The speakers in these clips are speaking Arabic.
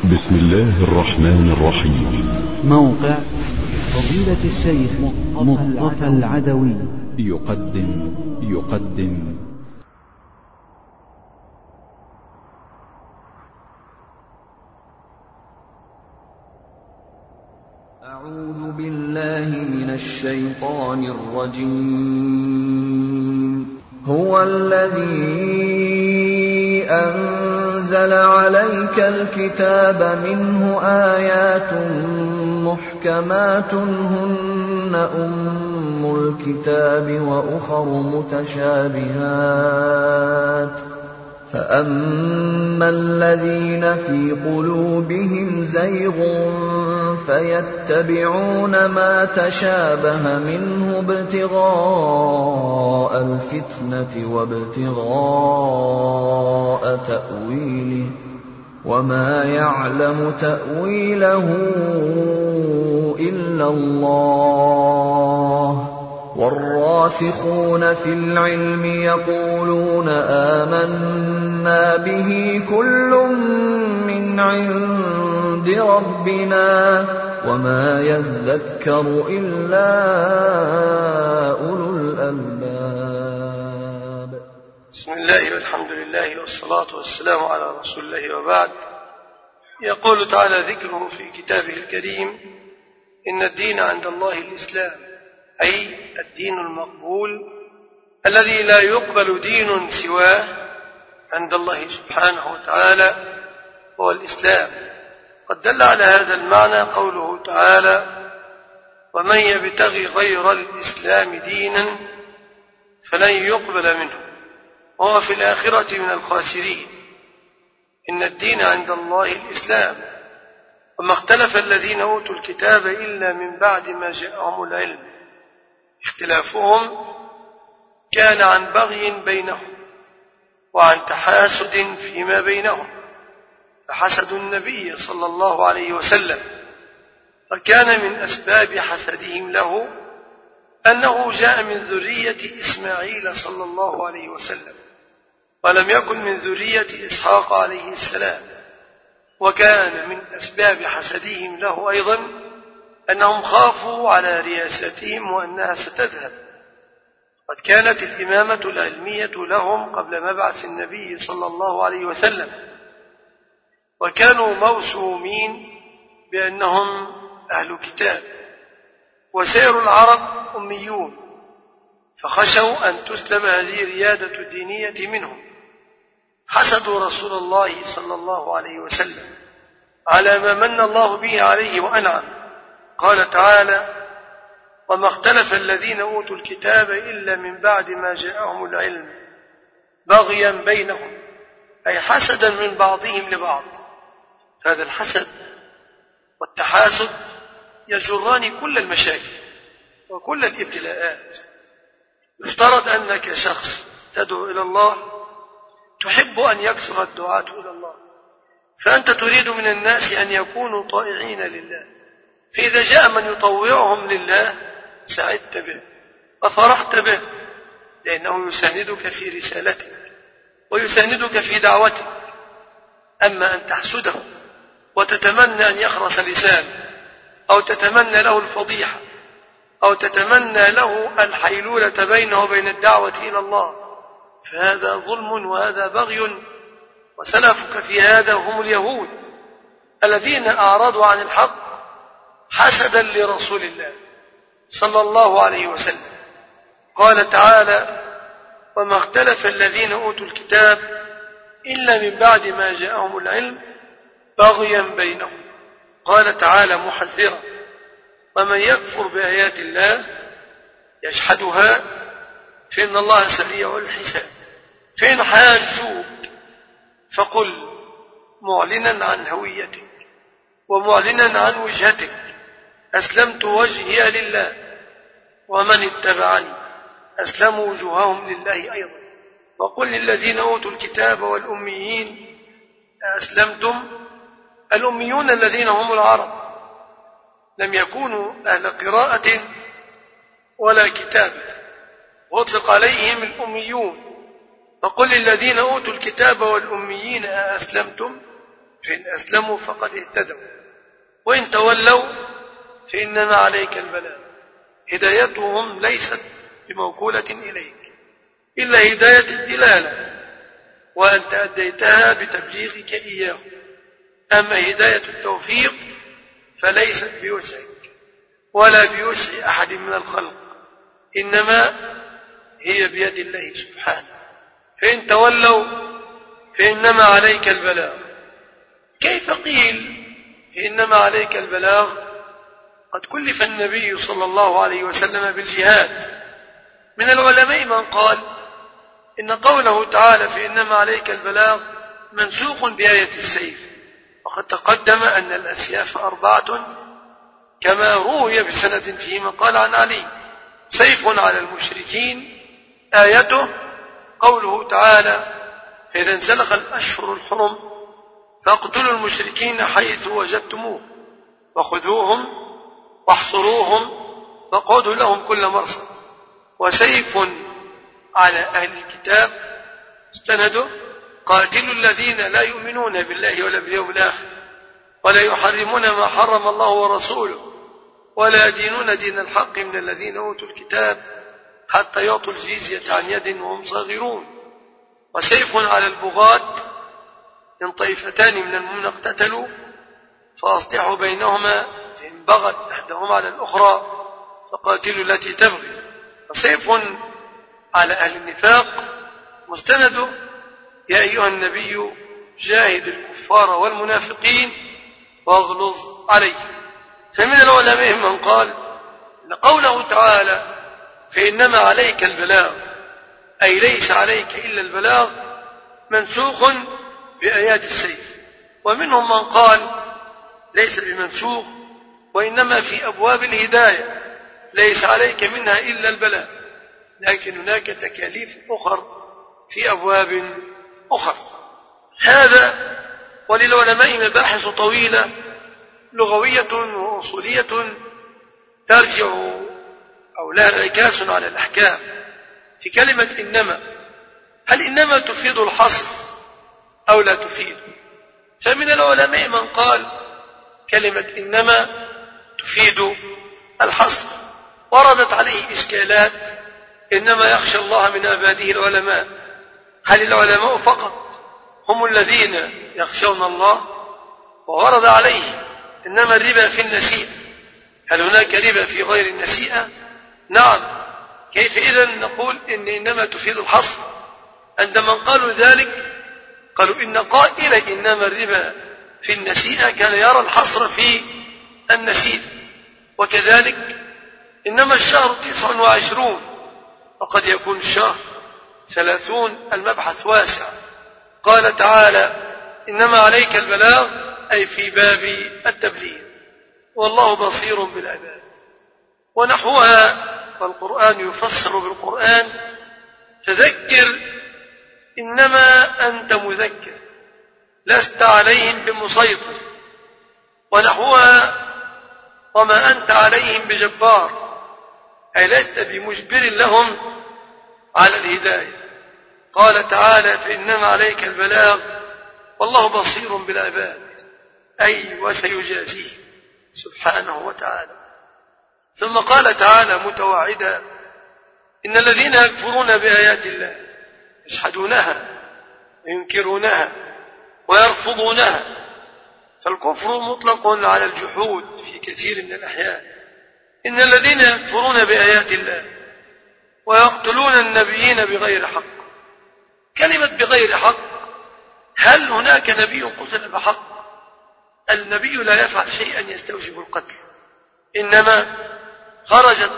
بسم الله الرحمن الرحيم. موقع فضيلة الشيخ مصطفى العدوي يقدم أعوذ بالله من الشيطان الرجيم. هو الذي أنزل عليك الكتاب منه آيات محكمات هن أم الكتاب وأخر متشابهات فأما الذين في قلوبهم زيغ فيتبعون ما تشابه منه ابتغاء الفتنة وابتغاء تأويله وما يعلم تأويله إلا الله والراسخون في العلم يقولون آمنا به كل من عند ربنا وما يذكر إلا أولو الألباب. بسم الله والحمد لله والصلاة والسلام على رسول الله وبعد. يقول تعالى ذكره في كتابه الكريم: إن الدين عند الله الإسلام، أي الدين المقبول الذي لا يقبل دين سواه عند الله سبحانه وتعالى هو الإسلام. قد دل على هذا المعنى قوله تعالى: ومن يبتغي غير الإسلام دينا فلن يقبل منه وهو في الآخرة من الخاسرين. إن الدين عند الله الإسلام، وما اختلف الذين أوتوا الكتاب إلا من بعد ما جاءهم العلم. اختلافهم كان عن بغي بينهم وعن تحاسد فيما بينهم، فحسدوا النبي صلى الله عليه وسلم، فكان من أسباب حسدهم له أنه جاء من ذرية إسماعيل صلى الله عليه وسلم ولم يكن من ذرية إسحاق عليه السلام. وكان من أسباب حسدهم له أيضا أنهم خافوا على رياستهم وأنها ستذهب. قد كانت الإمامة العلمية لهم قبل مبعث النبي صلى الله عليه وسلم، وكانوا موسومين بأنهم أهل كتاب، وسائر العرب أميون، فخشوا أن تسلب هذه الريادة الدينية منهم. حسدوا رسول الله صلى الله عليه وسلم على ما من الله به عليه وأنعم. قال تعالى: وما اختلف الذين أوتوا الكتاب إلا من بعد ما جاءهم العلم بغيا بينهم، أي حسدا من بعضهم لبعض. فهذا الحسد والتحاسد يجران كل المشاكل وكل الابتلاءات. يفترض أنك شخص تدعو إلى الله، تحب أن يكثر الدعاة إلى الله، فأنت تريد من الناس أن يكونوا طائعين لله، فإذا جاء من يطوعهم لله سعدت به وفرحت به، لأنه يساندك في رسالتك ويساندك في دعوتك. أما أن تحسده وتتمنى أن يخرس لسانه، أو تتمنى له الفضيحة، أو تتمنى له الحيلولة بينه وبين الدعوة إلى الله، فهذا ظلم وهذا بغي. وسلفك في هذا هم اليهود الذين أعرضوا عن الحق حسدا لرسول الله صلى الله عليه وسلم. قال تعالى: وما اختلف الذين أوتوا الكتاب إلا من بعد ما جاءهم العلم بغيا بينهم. قال تعالى محذرا: ومن يكفر بآيات الله يجحدها فإن الله سريع الحساب. فإن حاجوك فقل معلنا عن هويتك ومعلنا عن وجهتك: أسلمت وجهي لله ومن اتبعني أسلموا وجوههم لله أيضا. وقل للذين أوتوا الكتاب والأميين أسلمتم. الأميون الذين هم العرب لم يكونوا أهل قراءة ولا كتابة، واطلق عليهم الأميون. فقل للذين أوتوا الكتاب والأميين أسلمتم، فإن أسلموا فقد اهتدوا وإن تولوا فإنما عليك البلاغ. هدايتهم ليست بموكولة إليك إلا هداية الدلالة، وأنت أديتها بتبليغك إياه. أما هداية التوفيق فليست بوسعك ولا بوسع أحد من الخلق، إنما هي بيد الله سبحانه. فإن تولوا فإنما عليك البلاغ. كيف قيل فإنما عليك البلاغ؟ قد كلف النبي صلى الله عليه وسلم بالجهاد. من العلماء من قال إن قوله تعالى فإنما عليك البلاغ منسوخ بآية السيف، وقد تقدم أن الأسياف 4 كما روي بسند فيه مقال عن علي: سيف على المشركين آيته قوله تعالى: فإذا انسلخ الأشهر الحرم فاقتلوا المشركين حيث وجدتموه وخذوهم واحصروهم واقعدوا لهم كل مرصد. وسيف على أهل الكتاب استنده: قاتلوا الذين لا يؤمنون بالله ولا باليوم الآخر ولا يحرمون ما حرم الله ورسوله ولا يدينون دين الحق من الذين أوتوا الكتاب حتى يعطوا الجزية عن يد وهم صاغرون. وسيف على البغاة: إن طائفتان من المؤمنين اقتتلوا فأصلحوا بينهما فإن بغت إحداهما على الأخرى فقاتلوا التي تبغي. وسيف على أهل النفاق مستنده: يا أيها النبي جاهد الكفار والمنافقين واغلظ عليهم. فمن العلماء من قال إن قوله تعالى فإنما عليك البلاغ أي ليس عليك إلا البلاغ منسوخ بآيات السيف. ومنهم من قال ليس بمنسوخ وإنما في أبواب الهداية ليس عليك منها إلا البلاغ، لكن هناك تكاليف أخر في أبواب أخر. هذا وللعلماء مباحث طويلة لغوية وأصولية ترجع أو لها انعكاس على الأحكام. في كلمة إنما، هل إنما تفيد الحصر أو لا تفيد؟ فمن العلماء من قال كلمة إنما تفيد الحصر. وردت عليه إشكالات: إنما يخشى الله من عباده العلماء، هل العلماء فقط هم الذين يخشون الله؟ وورد عليه إنما الربا في النسيئة، هل هناك ربا في غير النسيئة؟ نعم. كيف إذن نقول إنما تفيد الحصر؟ عندما قالوا ذلك قالوا إن قائل إنما الربا في النسيئة كان يرى الحصر في النسيئة. وكذلك إنما الشهر 29 وقد يكون الشهر 30. المبحث واسع. قال تعالى إنما عليك البلاغ أي في باب التبليغ، والله بصير بالعباد. ونحوها والقرآن يفسر بالقرآن: فذكر إنما أنت مذكر لست عليهم بمسيطر. ونحوها: وما أنت عليهم بجبار أي لست بمجبر لهم على الهداية. قال تعالى فإنما عليك البلاغ والله بصير بالعباد أي وسيجازيه سبحانه وتعالى. ثم قال تعالى متوعدا: إن الذين يكفرون بآيات الله يجحدونها وينكرونها ويرفضونها. فالكفر مطلق على الجحود في كثير من الأحيان. إن الذين يكفرون بآيات الله ويقتلون النبيين بغير حق. كلمة بغير حق، هل هناك نبي قتل بحق؟ النبي لا يفعل شيئا يستوجب القتل، إنما خرجت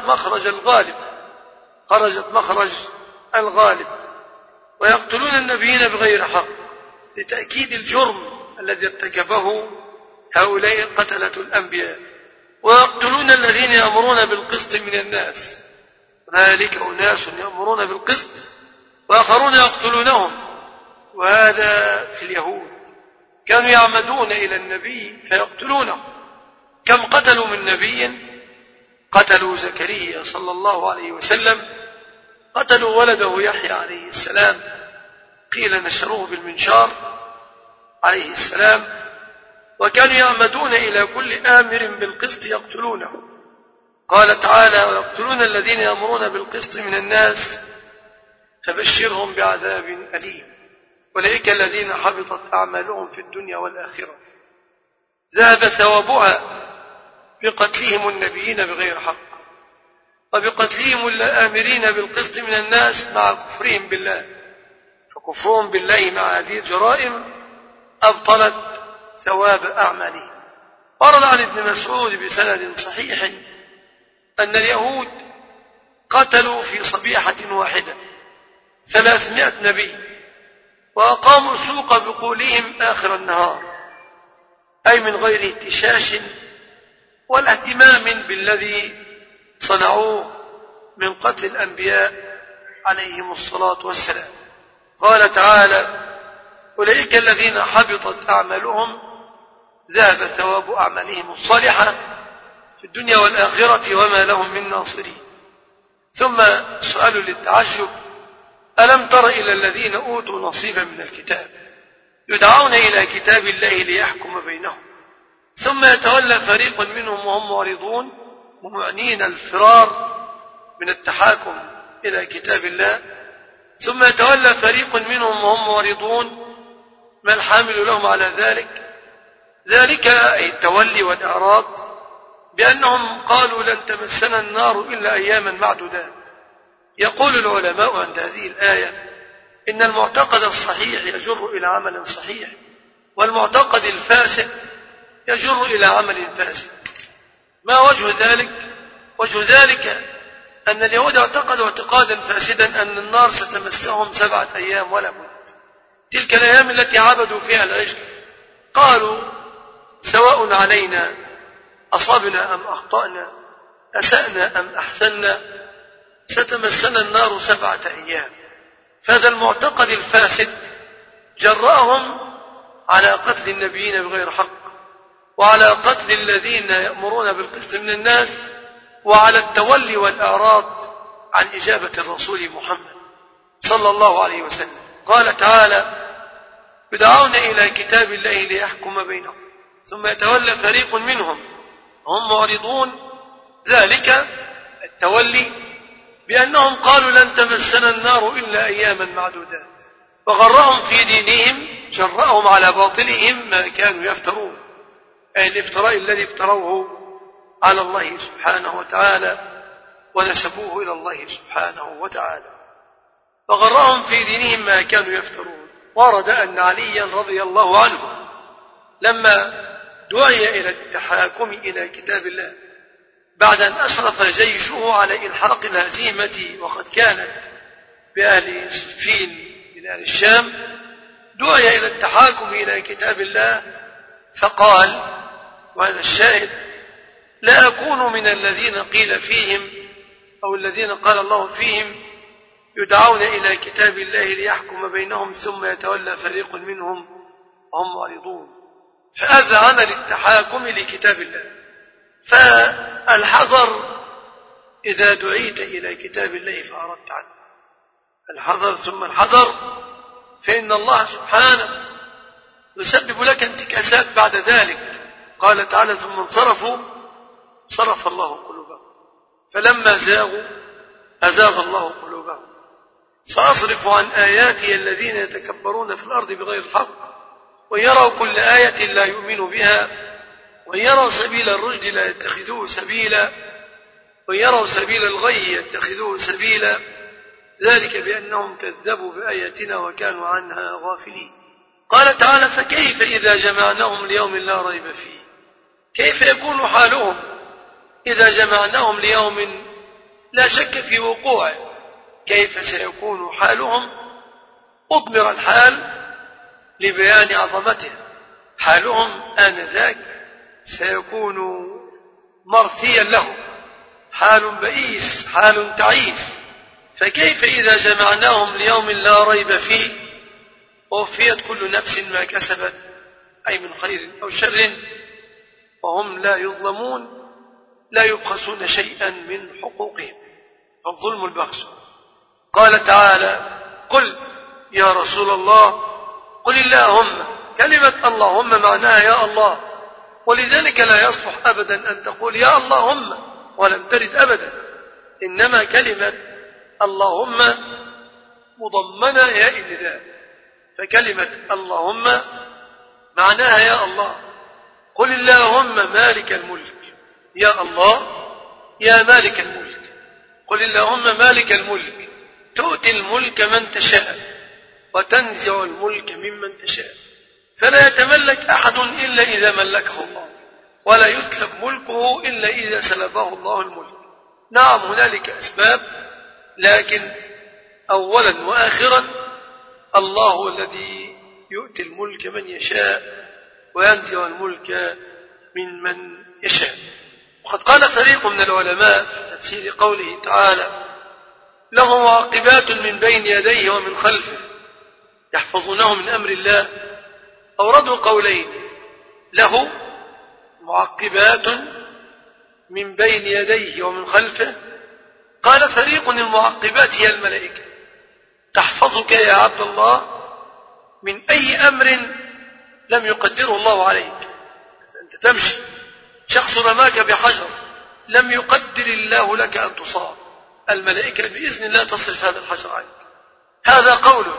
مخرج الغالب. ويقتلون النبيين بغير حق لتأكيد الجرم الذي ارتكبه هؤلاء قتلة الأنبياء. ويقتلون الذين يأمرون بالقسط من الناس، ذلك أناس يأمرون بالقسط وآخرون يقتلونهم. وهذا في اليهود كانوا يعمدون إلى النبي فيقتلونه. كم قتلوا من نبي؟ قتلوا زكريا صلى الله عليه وسلم، قتلوا ولده يحيى عليه السلام، قيل نشروه بالمنشار عليه السلام، وكانوا يعمدون إلى كل آمر بالقسط يقتلونه. قال تعالى: ويقتلون الذين يأمرون بالقسط من الناس فبشرهم بعذاب أليم. أولئك الذين حبطت أعمالهم في الدنيا والآخرة ذهب ثوابها بقتلهم النبيين بغير حق، وبقتلهم الآمرين بالقسط من الناس مع كفرهم بالله، فكفرهم بالله مع هذه الجرائم أبطلت ثواب أعمالهم. ورد عن ابن مسعود بسند صحيح أن اليهود قتلوا في صبيحة واحدة 300 نبي، وأقاموا السوق بقولهم آخر النهار، أي من غير اهتشاش ولا اهتمام بالذي صنعوه من قتل الأنبياء عليهم الصلاة والسلام. قال تعالى: أولئك الذين حبطت أعمالهم ذهب ثواب أعمالهم الصالحة في الدنيا والآخرة وما لهم من ناصرين. ثم سؤال للتعجب: ألم تر إلى الذين أوتوا نصيبا من الكتاب يدعون إلى كتاب الله ليحكم بينهم ثم يتولى فريق منهم وهم معرضون معنين الفرار من التحاكم إلى كتاب الله، ثم يتولى فريق منهم وهم معرضون، ما الحامل لهم على ذلك؟ ذلك أي التولي والإعراض بأنهم قالوا لن تمسنا النار إلا أياما معدودات. يقول العلماء عند هذه الآية إن المعتقد الصحيح يجر إلى عمل صحيح، والمعتقد الفاسد يجر إلى عمل فاسد. ما وجه ذلك؟ وجه ذلك أن اليهود اعتقدوا اعتقادا فاسدا أن النار ستمسهم 7 أيام ولا بد. تلك الأيام التي عبدوا فيها العجل قالوا: سواء علينا أصبنا أم أخطأنا، أسأنا أم أحسنا، ستمسنا النار 7 أيام. فهذا المعتقد الفاسد جرأهم على قتل النبيين بغير حق، وعلى قتل الذين يأمرون بالقسط من الناس، وعلى التولي والإعراض عن إجابة الرسول محمد صلى الله عليه وسلم. قال تعالى: يدعون إلى كتاب الله ليحكم بينهم ثم يتولى فريق منهم هم معرضون. ذلك التولي بأنهم قالوا لن تمسنا النار إلا أياما معدودات، وغرهم في دينهم، جرأهم على باطلهم ما كانوا يفترون، أي الافتراء الذي افتروه على الله سبحانه وتعالى ونسبوه إلى الله سبحانه وتعالى، وغرهم في دينهم ما كانوا يفترون. ورد أن عليا رضي الله عنه لما دعي إلى التحاكم إلى كتاب الله بعد أن أشرف جيشه على إلحاق الهزيمة وقد كانت بأهل صفين من أهل الشام، دعي إلى التحاكم إلى كتاب الله فقال، وهذا الشاهد: لا أكون من الذين قيل فيهم أو الذين قال الله فيهم يدعون إلى كتاب الله ليحكم بينهم ثم يتولى فريق منهم وهم معرضون. فأذعن للتحاكم لكتاب الله. فالحذر إذا دعيت إلى كتاب الله فأردت عنه، الحذر ثم الحذر، فإن الله سبحانه يسبب لك انتكاسات بعد ذلك. قال تعالى: ثم انصرفوا صرف الله قلوبهم فلما زاغوا أزاغ الله قلوبهم سأصرف عن آياتي الذين يتكبرون في الأرض بغير الحق ويروا كل آية لا يؤمنوا بها ويروا سبيل الرشد لا يتخذوه سبيلا ويروا سبيل الغي يتخذوه سبيلا، ذلك بأنهم كذبوا بآياتنا وكانوا عنها غافلين. قال تعالى: فكيف إذا جمعناهم ليوم لا ريب فيه؟ كيف يكون حالهم إذا جمعناهم ليوم لا شك في وقوعه؟ كيف سيكون حالهم؟ أضمر الحال لبيان عظمته. حالهم آنذاك سيكون مرثيا لهم، حال بئيس، حال تعيس. فكيف إذا جمعناهم ليوم لا ريب فيه ووفيت كل نفس ما كسبت، أي من خير أو شر، وهم لا يظلمون، لا يبخسون شيئا من حقوقهم، الظلم البخس. قال تعالى: قل يا رسول الله، قل اللهم كلمة اللهم معناها يا الله، ولذلك لا يصلح أبدا أن تقول يا اللهم ولم ترد أبدا، إنما كلمة اللهم مضمنة يا النداء، فكلمة اللهم معناها يا الله. قل اللهم مالك الملك، يا الله يا مالك الملك. قل اللهم مالك الملك تؤتي الملك من تشاء وتنزع الملك ممن تشاء، فلا يتملك أحد إلا إذا ملكه الله، ولا يسلب ملكه إلا إذا سلبه الله الملك. نعم هنالك أسباب، لكن أولا وآخرا الله هو الذي يؤتي الملك من يشاء وينزع الملك من يشاء. وقد قال فريق من العلماء في تفسير قوله تعالى له معقبات من بين يديه ومن خلفه يحفظونه من أمر الله، أوردوا قولين: له معقبات من بين يديه ومن خلفه. قال فريق المعقبات هي الملائكة تحفظك يا عبد الله من أي أمر لم يقدره الله عليك. أنت تمشي، شخص رماك بحجر لم يقدر الله لك أن تصاب، الملائكة بإذن الله تصرف هذا الحجر عنك. هذا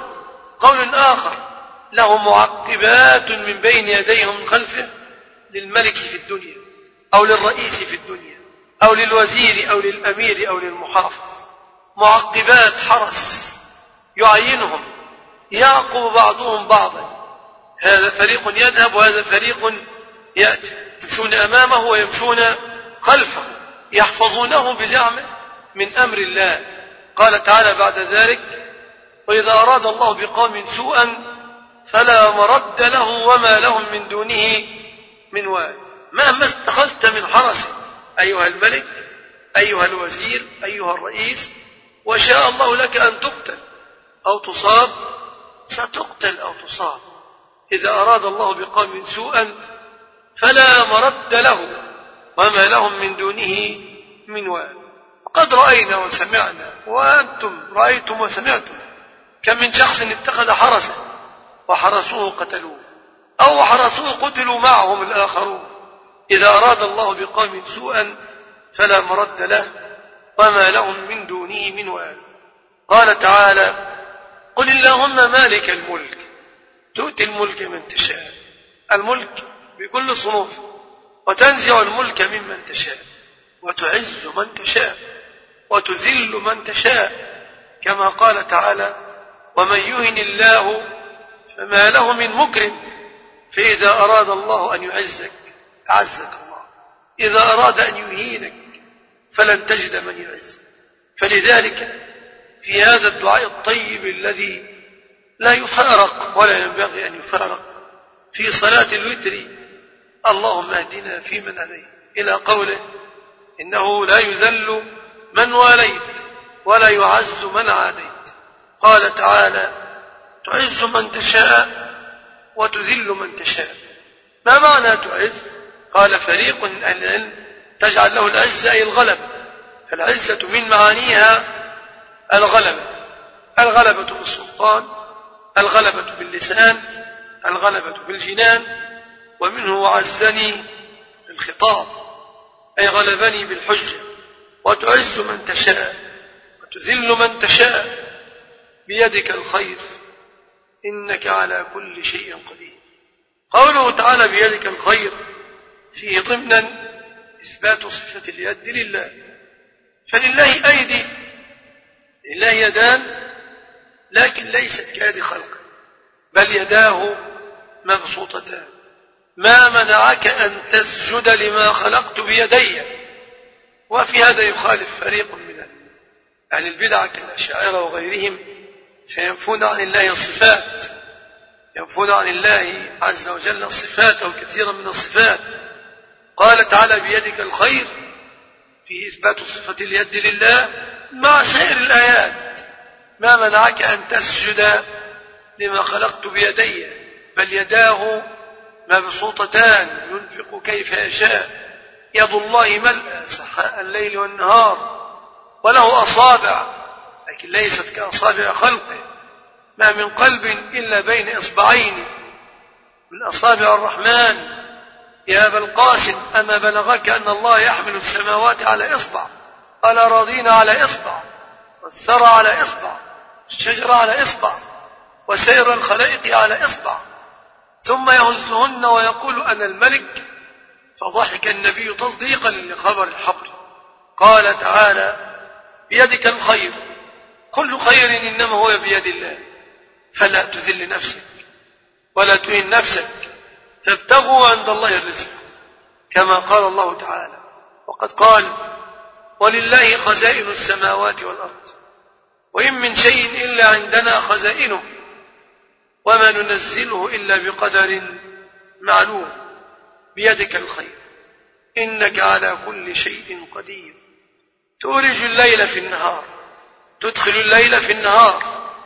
قول آخر: له معقبات من بين يديه ومن خلفه، للملك في الدنيا أو للرئيس في الدنيا أو للوزير أو للأمير أو للمحافظ، معقبات حرس يعينهم يعقب بعضهم بعضا، هذا فريق يذهب وهذا فريق يأتي، يمشون أمامه ويمشون خلفه يحفظونه بزعمه من أمر الله. قال تعالى بعد ذلك: وإذا أراد الله بقوم سوءا فلا مرد له وما لهم من دونه من وال. مهما اتخذت من حرس أيها الملك أيها الوزير أيها الرئيس، وشاء الله لك أن تقتل أو تصاب، ستقتل أو تصاب. إذا أراد الله بقوم سوءا فلا مرد له وما لهم من دونه من وال. قد رأينا وسمعنا وأنتم رأيتم وسمعتم كم من شخص اتخذ حرسا وحرسوه قتلوه أو حرسوه قتلوا معهم الآخرون. إذا أراد الله بقوم سوءا فلا مرد له وما لهم من دونه من وال. قال تعالى: قل اللهم مالك الملك تؤتي الملك من تشاء، الملك بكل صنوفه، وتنزع الملك ممن تشاء، وتعز من تشاء، وتذل من تشاء، كما قال تعالى: ومن يهن الله فما له من مكرم، فإذا أراد الله أن يعزك أعزك الله، إذا أراد أن يهينك فلن تجد من يعزك. فلذلك في هذا الدعاء الطيب الذي لا يفارق ولا ينبغي أن يفارق في صلاة الوتر: اللهم اهدنا فيمن هديت، إلى قوله: إنه لا يذل من واليت ولا يعز من عاديت. قال تعالى: تعز من تشاء وتذل من تشاء. ما معنى تعز؟ قال فريق من أهل العلم: تجعل له العزة أي الغلبة، فالعزة من معانيها الغلبة بالسلطان، الغلبة باللسان، الغلبة بالجنان، ومنه وعزني الخطاب أي غلبني بالحجة. وتعز من تشاء وتذل من تشاء بيدك الخير إنك على كل شيء قدير. قوله تعالى بيدك الخير فيه ضمنا إثبات صفة اليد لله، فلله أيدي، لله يدان، لكن ليست كيد خلقه، بل يداه مبسوطتان. ما منعك أن تسجد لما خلقت بيدي؟ وفي هذا يخالف فريق من أهل البدع كالأشاعرة وغيرهم، فينفون عن الله الصفات، ينفون عن الله عز وجل الصفات أو كثيرا من الصفات. قال تعالى بيدك الخير فيه إثبات صفة اليد لله مع سائر الآيات. ما منعك أن تسجد لما خلقت بيدي؟ بل يداه مبسوطتان ينفق كيف يشاء، يد الله ملأ سحاء الليل والنهار، وله أصابع لكن ليست كأصابع خلقه، ما من قلب إلا بين إصبعين من أصابع الرحمن. يا أبا القاسم أما بلغك أن الله يحمل السماوات على إصبع، الأراضين على إصبع، والثرى على إصبع، الشجر على إصبع، وسير الخلائق على إصبع، ثم يهزهن ويقول أنا الملك؟ فضحك النبي تصديقا لخبر الحبر. قال تعالى بيدك الخير، كل خير إنما هو بيد الله، فلا تذل نفسك ولا تهن نفسك، تبتغوا عند الله الرزق، كما قال الله تعالى. وقد قال ولله خزائن السماوات والأرض وإن من شيء إلا عندنا خزائنه وما ننزله إلا بقدر معلوم. بيدك الخير إنك على كل شيء قدير. تولج الليل في النهار، تدخل الليل في النهار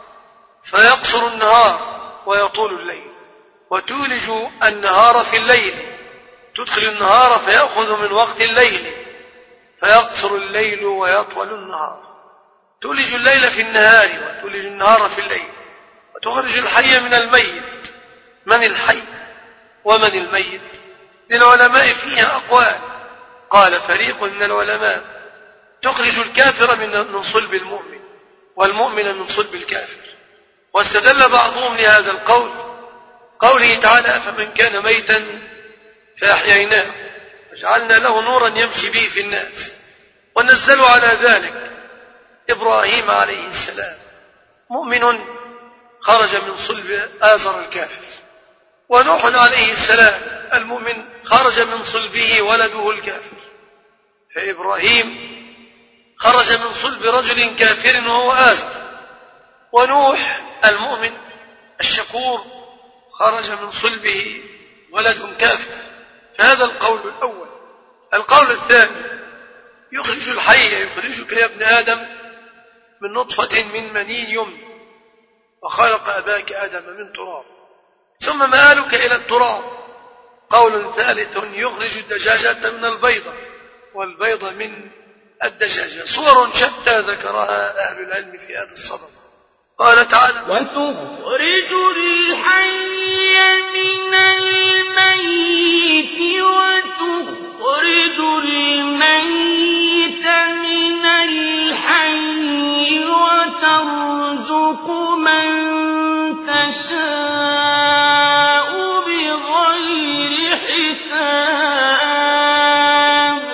فيقصر النهار ويطول الليل، وتولج النهار في الليل، تدخل النهار فيأخذ من وقت الليل فيقصر الليل ويطول النهار. تولج الليل في النهار وتولج النهار في الليل، وتخرج الحي من الميت. من الحي ومن الميت؟ للعلماء فيها أقوال. قال فريق من العلماء تخرج الكافر من صلب المؤمن والمؤمن من صلب الكافر، واستدل بعضهم لهذا القول قوله تعالى فمن كان ميتا فأحييناه وجعلنا له نورا يمشي به في الناس. ونزلوا على ذلك إبراهيم عليه السلام مؤمن خرج من صلب آزر الكافر، ونوح عليه السلام المؤمن خرج من صلبه ولده الكافر. فإبراهيم خرج من صلب رجل كافر وهو آزر، ونوح المؤمن الشكور خرج من صلبه ولد كافر. فهذا القول الأول. القول الثاني يخرج الحي، يخرجك يا ابن آدم من نطفة من مني يمنى، وخلق أباك آدم من تراب ثم مآلك إلى التراب. قول ثالث يخرج الدجاجة من البيضة والبيضة من الدجاجة. صور شتى ذكرها أهل العلم في هذا الصدد. قال تعالى وتخرج الحي من الميت وتخرج الميت من الحي وترزق من تشاء بغير حساب.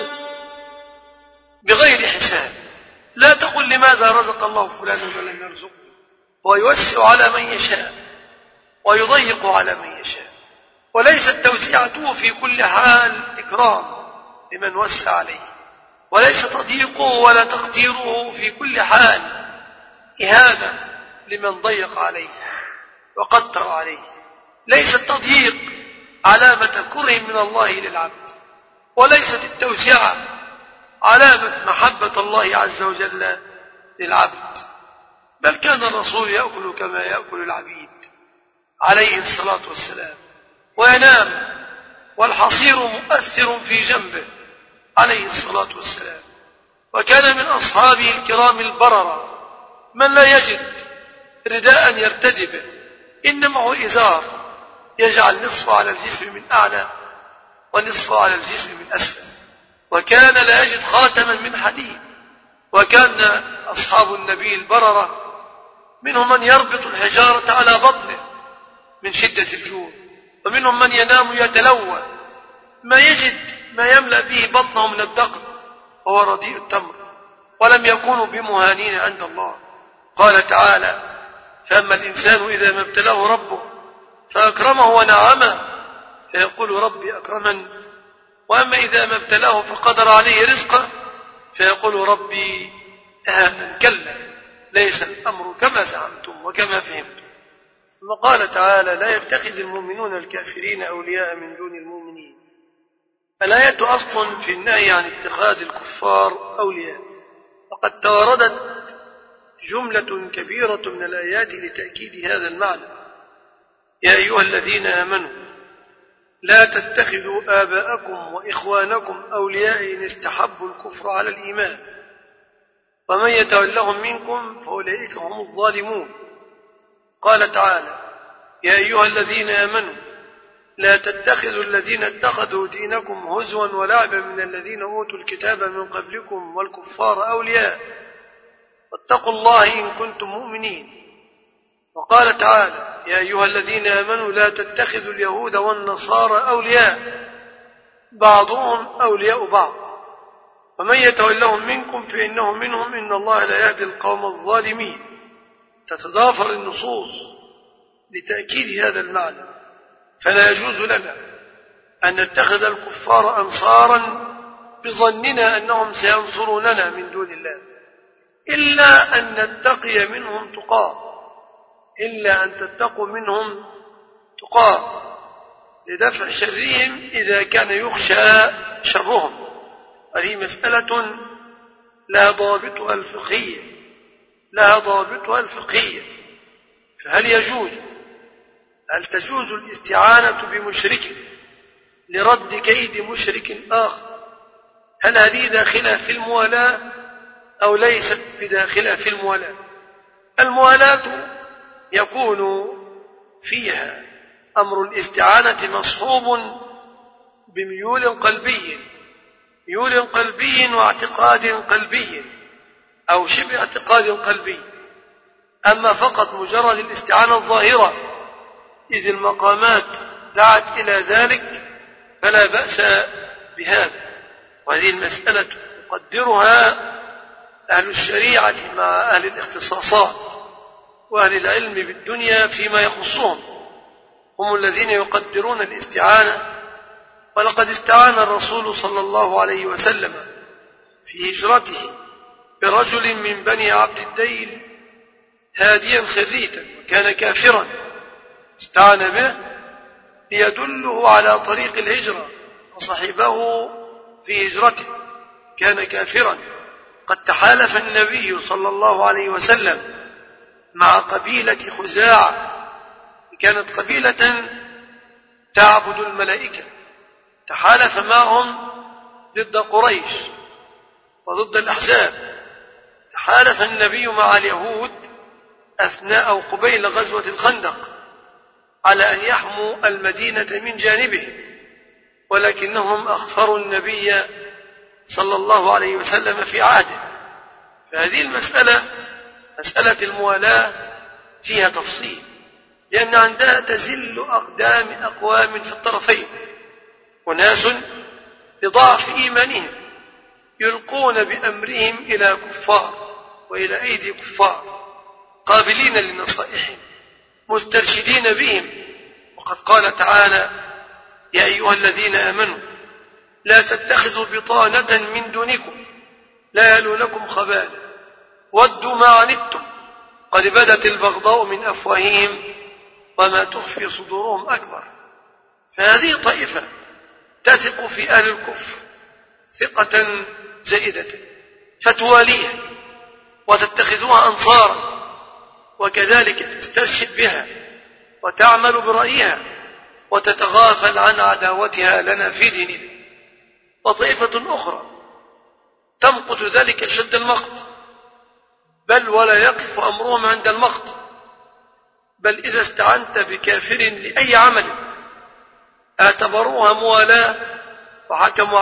بغير حساب. لا تقل لماذا رزق الله فلانا ولم يرزقه، ويوسع على من يشاء ويضيق على من يشاء، وليست توسعته في كل حال إكرام لمن وسع عليه، وليس تضييقه ولا تقديره في كل حال إهانة لمن ضيق عليه وقدر عليه. ليس التضييق علامة كره من الله للعبد، وليست التوسعة علامة محبة الله عز وجل للعبد، بل كان الرسول يأكل كما يأكل العبيد عليه الصلاة والسلام، وينام والحصير مؤثر في جنبه عليه الصلاة والسلام. وكان من أصحابه الكرام البررة من لا يجد رداء يرتدي به، إن معه إزار يجعل نصفه على الجسم من أعلى ونصفه على الجسم من أسفل، وكان لا يجد خاتما من حديد. وكان أصحاب النبي البررة منهم من يربط الحجارة على بطنه من شدة الجوع، ومنهم من ينام يتلوى ما يجد ما يملأ به بطنه من الدقل وهو رديء التمر، ولم يكونوا بمهانين عند الله. قال تعالى فأما الإنسان إذا ما ابتلاه ربه فأكرمه ونعمه فيقول ربي أكرمن، وأما إذا ما ابتلاه فقدر عليه رزقه فيقول ربي أهانن. كلا ليس الأمر كما زعمتم وكما فهمتم. ثم قال تعالى لا يتخذ المؤمنون الكافرين أولياء من دون المؤمنين. الآية أصل في النهي عن اتخاذ الكفار أولياء، وقد تواردت جملة كبيرة من الآيات لتأكيد هذا المعنى. يا أيها الذين آمنوا لا تتخذوا آباءكم وإخوانكم أولياء إن استحبوا الكفر على الإيمان ومن يتولهم منكم فأولئك هم الظالمون. قال تعالى يا أيها الذين آمنوا لا تتخذوا الذين اتخذوا دينكم هزوا ولعبا من الذين أوتوا الكتاب من قبلكم والكفار أولياء واتقوا الله إن كنتم مؤمنين. وقال تعالى يا أيها الذين آمنوا لا تتخذوا اليهود والنصارى أولياء بعضهم أولياء بعض ومن يتولهم منكم فإنه منهم إن الله لا يهدي القوم الظالمين. تتضافر النصوص لتأكيد هذا المعنى، فلا يجوز لنا أن نتخذ الكفار أنصارا بظننا أنهم سينصروننا من دون الله، إلا أن نتقي منهم تقاه، إلا أن تتقوا منهم تقاه لدفع شرهم إذا كان يخشى شرهم. هذه مسألة لها ضوابطها الفقهية. فهل تجوز الاستعانة بمشرك لرد كيد مشرك آخر؟ هل هذه داخلة في الموالاة أو ليست بداخلة في الموالاة؟ الموالاة يكون فيها أمر الاستعانة مصحوب بميول قلبي واعتقاد قلبي أو شبه اعتقاد قلبي. أما فقط مجرد الاستعانة الظاهرة إذ المقامات دعت إلى ذلك فلا بأس بهذا. وهذه المسألة يقدرها أهل الشريعة مع أهل الاختصاصات وأهل العلم بالدنيا فيما يخصهم، هم الذين يقدرون الاستعانة. ولقد استعان الرسول صلى الله عليه وسلم في هجرته برجل من بني عبد الديل هاديا خريتا وكان كافرا، استعان به ليدله على طريق الهجرة وصحبه في هجرته، كان كافرا. قد تحالف النبي صلى الله عليه وسلم مع قبيلة خزاعة، كانت قبيلة تعبد الملائكة، تحالف معهم ضد قريش وضد الأحزاب. تحالف النبي مع اليهود أثناء أو قبيل غزوة الخندق على أن يحموا المدينة من جانبه، ولكنهم أخفروا النبي صلى الله عليه وسلم في عهده. فهذه المسألة مسألة الموالاة فيها تفصيل، لأن عندها تزل أقدام أقوام في الطرفين، وناس لضعف إيمانهم يلقون بأمرهم إلى كفار وإلى أيدي كفار قابلين لنصائحهم مسترشدين بهم. وقد قال تعالى يا أيها الذين آمنوا لا تتخذوا بطانة من دونكم لا يلونكم خبالا ودوا ما عنتم قد بدت البغضاء من أفواههم وما تخفي صدورهم أكبر. فهذه طائفة تثق في أهل الكفر ثقة زائدة فتواليها وتتخذوها أنصارا، وكذلك تسترشد بها وتعمل برأيها وتتغافل عن عداوتها لنا في ديننا. وطائفة أخرى تمقت ذلك شد المقت، بل ولا يقف أمرهم عند المقت، بل إذا استعنت بكافر لأي عمل اعتبروها موالاة وحكموا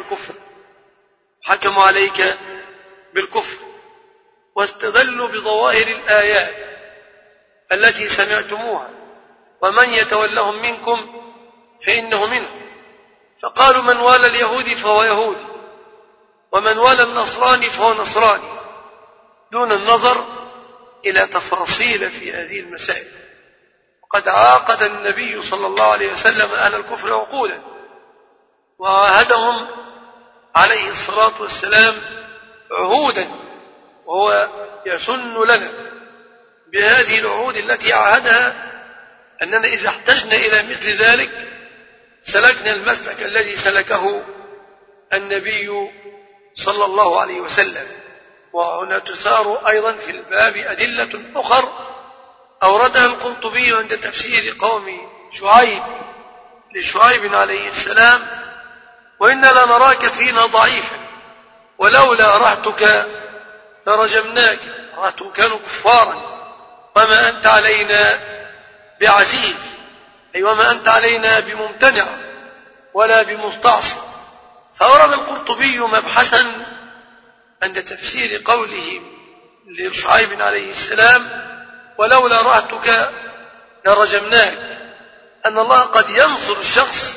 عليك بالكفر واستدلوا بظواهر الآيات التي سمعتموها ومن يتولهم منكم فإنه منهم. فقالوا من والى اليهود فهو يهودي ومن والى النصراني فهو نصراني، دون النظر إلى تفاصيل في هذه المسائل. وقد عاقد النبي صلى الله عليه وسلم أهل الكفر عقودا وعاهدهم عليه الصلاة والسلام عهودا، وهو يسن لنا بهذه العهود التي عاهدها أننا إذا احتجنا إلى مثل ذلك سلكنا المسلك الذي سلكه النبي صلى الله عليه وسلم. وهنا تثار أيضا في الباب أدلة أخر أوردها القرطبي عند تفسير قوم شعيب لشعيب عليه السلام وإنا لنراك فينا ضعيفا ولولا رهتك لرجمناك. رهتك كانوا كفارا وما أنت علينا بعزيز، أي وما أنت علينا بممتنع ولا بمستعصي. فأورد القرطبي مبحثا عند تفسير قوله لشعيب عليه السلام ولولا رأتك لرجمناك، أن الله قد ينصر الشخص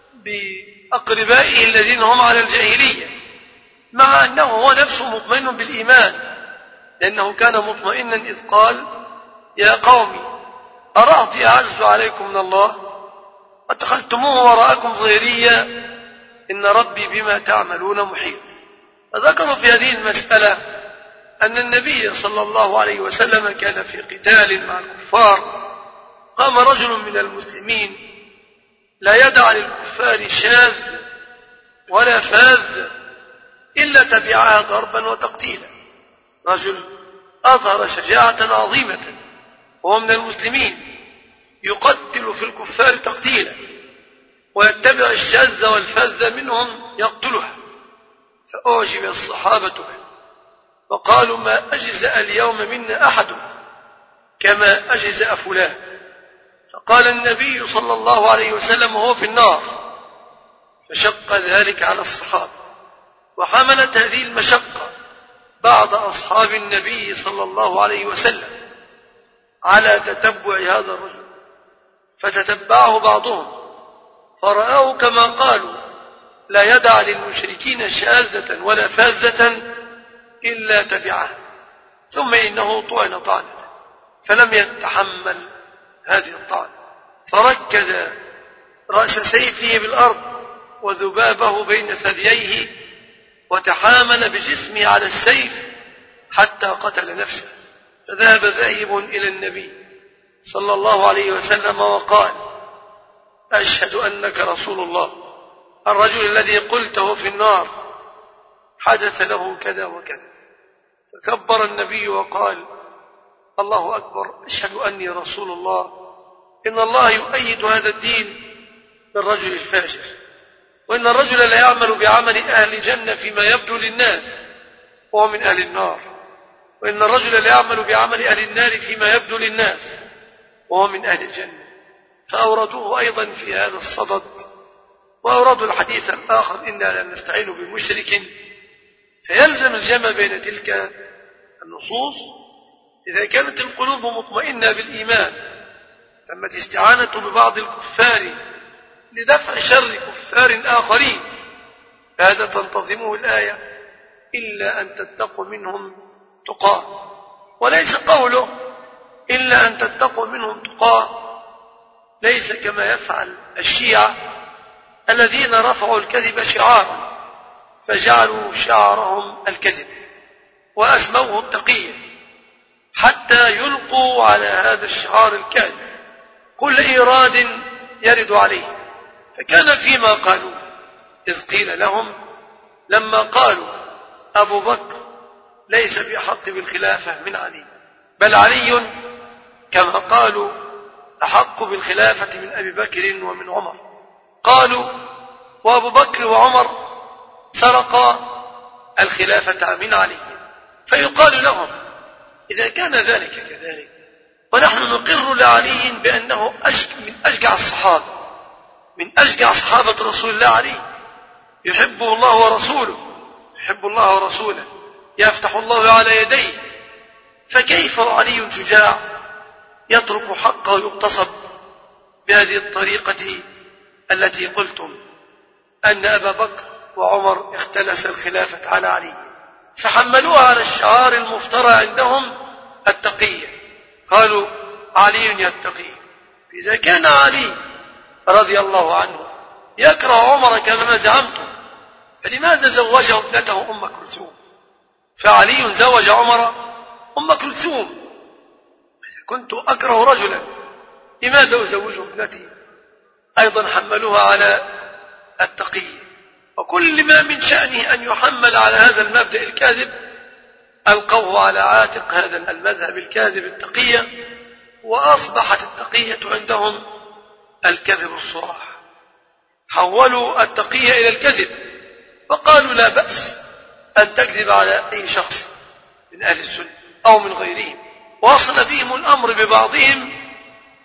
بأقربائه الذين هم على الجاهلية، مع أنه هو نفسه مطمئن بالإيمان، لأنه كان مطمئنا إذ قال يا قوم أرهطي أعز عليكم من الله واتخذتموه وراءكم ظهريا إن ربي بما تعملون محيط. فذكروا في هذه المسألة أن النبي صلى الله عليه وسلم كان في قتال مع الكفار، قام رجل من المسلمين لا يدع للكفار شاذ ولا فاذ إلا تبعها ضربا وتقتيلا. رجل أظهر شجاعة عظيمة وهو من المسلمين، يقتل في الكفار تقتيلا ويتبع الشاذ والفاذ منهم يقتلها. فأعجب الصحابة به وقالوا ما أجزأ اليوم منا أحد كما أجزأ فلان. فقال النبي صلى الله عليه وسلم وهو في النار، فشق ذلك على الصحابة، وحملت هذه المشقة بعض أصحاب النبي صلى الله عليه وسلم على تتبع هذا الرجل، فتتبعه بعضهم فرآه كما قالوا لا يدع للمشركين شاذة ولا فاذة إلا تبعه، ثم إنه طعن طعنة فلم يتحمل هذه الطعنة، فركز رأس سيفه بالأرض وذبابه بين ثدييه وتحامل بجسمه على السيف حتى قتل نفسه. فذهب ذاهب إلى النبي صلى الله عليه وسلم وقال أشهد أنك رسول الله، الرجل الذي قلته في النار حدث له كذا وكذا. فكبر النبي وقال الله أكبر، أشهد أني رسول الله، إن الله يؤيد هذا الدين بالرجل الفاجر، وإن الرجل لا يعمل بعمل أهل الجنة فيما يبدو للناس وهو من أهل النار، وإن الرجل لا يعمل بعمل أهل النار فيما يبدو للناس وهو من أهل الجنة. فأوردوه أيضا في هذا الصدد، وأوردوا الحديث الآخر إنا لا نستعين بمشرك. فيلزم الجمع بين تلك النصوص. إذا كانت القلوب مطمئنة بالإيمان تمت استعانة ببعض الكفار لدفع شر كفار آخرين، فهذا تنتظمه الآية إلا أن تتقوا منهم تقاه، وليس قوله إلا أن تتقوا منهم تقاه ليس كما يفعل الشيعة الذين رفعوا الكذب شعارا فجعلوا شعارهم الكذب وأسموه التقية حتى يلقوا على هذا الشعار الكاذب كل إيراد يرد عليه. فكان فيما قالوا إذ قيل لهم لما قالوا أبو بكر ليس بأحق بالخلافة من علي بل علي كما قالوا أحق بالخلافة من أبي بكر ومن عمر، قالوا وأبو بكر وعمر سرقا الخلافة من علي. فيقال لهم إذا كان ذلك كذلك ونحن نقر لعلي بأنه من أشجع الصحابة، من أشجع صحابة رسول الله علي، يحبه الله ورسوله، يحب الله ورسوله، يفتح الله على يديه، فكيف علي شجاع يترك حقه يغتصب بهذه الطريقة التي قلتم أن أبا بكر وعمر اختلس الخلافة على علي، فحملوها على الشعار المفترى عندهم التقية، قالوا علي يتقي. إذا كان علي رضي الله عنه يكره عمر كما زعمتم فلماذا زوجه ابنته أم كلثوم؟ فعلي زوج عمر أم كلثوم. إذا كنت أكره رجلا لماذا أزوجه ابنتي؟ أيضا حملوها على التقية، وكل ما من شأنه أن يحمل على هذا المبدأ الكاذب ألقوه على عاتق هذا المذهب الكاذب التقية، وأصبحت التقية عندهم الكذب الصراح، حولوا التقية إلى الكذب، وقالوا لا بأس أن تكذب على أي شخص من أهل السنة أو من غيرهم، وصل بهم الأمر ببعضهم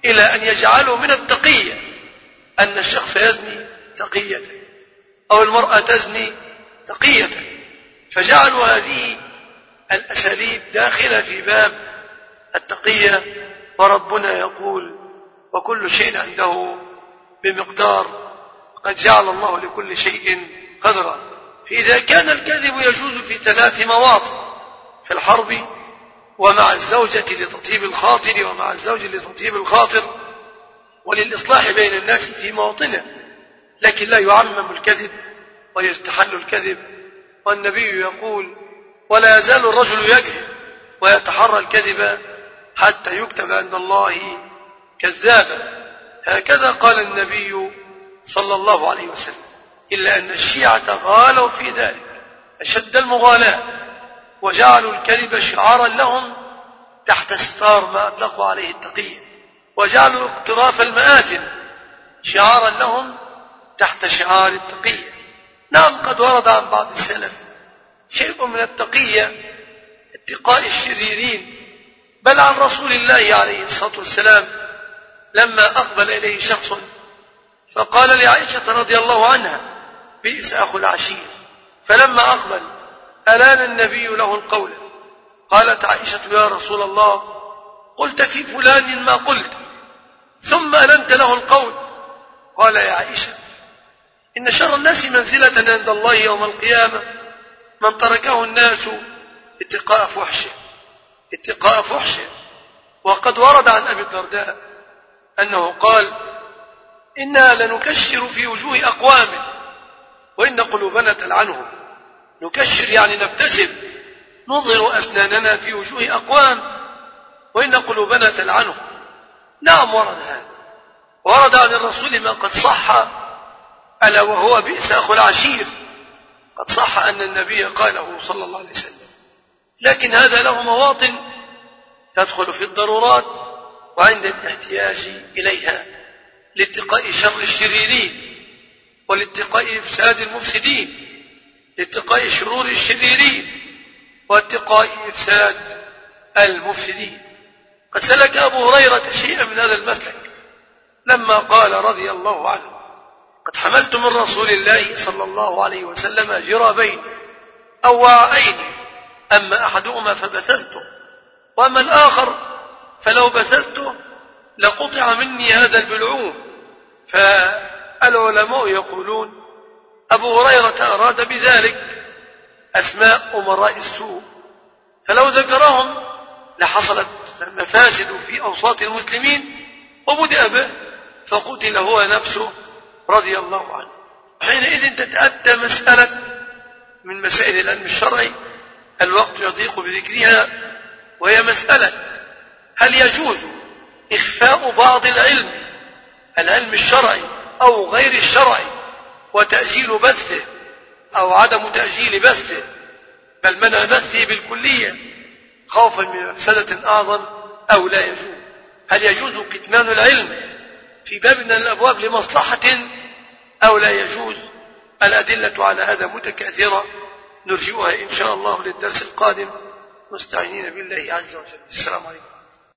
إلى أن يجعله من التقية أن الشخص يزني تقية أو المرأة تزني تقية، فجعلوا هذه الأساليب داخلة في باب التقية. وربنا يقول وكل شيء عنده بمقدار، قد جعل الله لكل شيء قدرا. فإذا كان الكذب يجوز في 3 مواطن: في الحرب، ومع الزوجة لتطيب الخاطر، ومع الزوج لتطيب الخاطر، وللإصلاح بين الناس في مواطنه، لكن لا يعمم الكذب ويستحل الكذب. والنبي يقول ولا يزال الرجل يكذب ويتحرى الكذب حتى يكتب عند الله كذابا. هكذا قال النبي صلى الله عليه وسلم، إلا أن الشيعة غالوا في ذلك أشد المغالاة، وجعلوا الكذب شعارا لهم تحت ستار ما أطلقوا عليه التقية، وجعلوا اقتراف المآثم شعارا لهم تحت شعار التقية. نعم، قد ورد عن بعض السلف شيء من التقية، اتقاء الشريرين، بل عن رسول الله عليه الصلاة والسلام لما أقبل إليه شخص فقال لعائشة رضي الله عنها بئس أخو العشير، فلما أقبل ألان النبي له القول. قالت عائشة يا رسول الله قلت في فلان ما قلت ثم ألنت له القول. قال يا عائشة إن شر الناس منزلة عند الله يوم القيامة من تركه الناس اتقاء فحشه. وقد ورد عن أبي الدرداء أنه قال إنا لنكشر في وجوه أقوام وإن قلوبنا تلعنهم. نكشر يعني نبتسم، نظهر أسناننا في وجوه أقوام وإن قلوبنا تلعنهم. نعم، ورد هذا. ورد عن الرسول ما قد صح، ألا وهو بئس أخو العشير، قد صح أن النبي قاله صلى الله عليه وسلم. لكن هذا له مواطن تدخل في الضرورات وعند الاحتياج إليها لاتقاء شر الشريرين، ولاتقاء إفساد المفسدين، لاتقاء شرور الشريرين، واتقاء إفساد المفسدين. قد سلك أبو هريرة شيئا من هذا المسلك لما قال رضي الله عنه قد حملت من رسول الله صلى الله عليه وسلم جرابين أو وعائين، أما أحدهما فبثثته وأما الآخر فلو بثثته لقطع مني هذا البلعوم. فالعلماء يقولون أبو هريرة أراد بذلك أسماء أمراء السوء، فلو ذكرهم لحصلت مفاسد في أوساط المسلمين وبدأ به فقتل هو نفسه رضي الله عنه. حينئذ تتأتى مسألة من مسائل العلم الشرعي الوقت يضيق بذكرها، وهي مسألة هل يجوز إخفاء بعض العلم الشرعي أو غير الشرعي وتأجيل بثه أو عدم تأجيل بثه، بل منع بثه بالكلية خوفا من مفسدة أعظم، أو لا يجوز؟ هل يجوز كتمان العلم في باب من الأبواب لمصلحة أو لا يجوز؟ الأدلة على هذا متكاثرة، نرجئها إن شاء الله للدرس القادم مستعينين بالله عز وجل. السلام عليكم.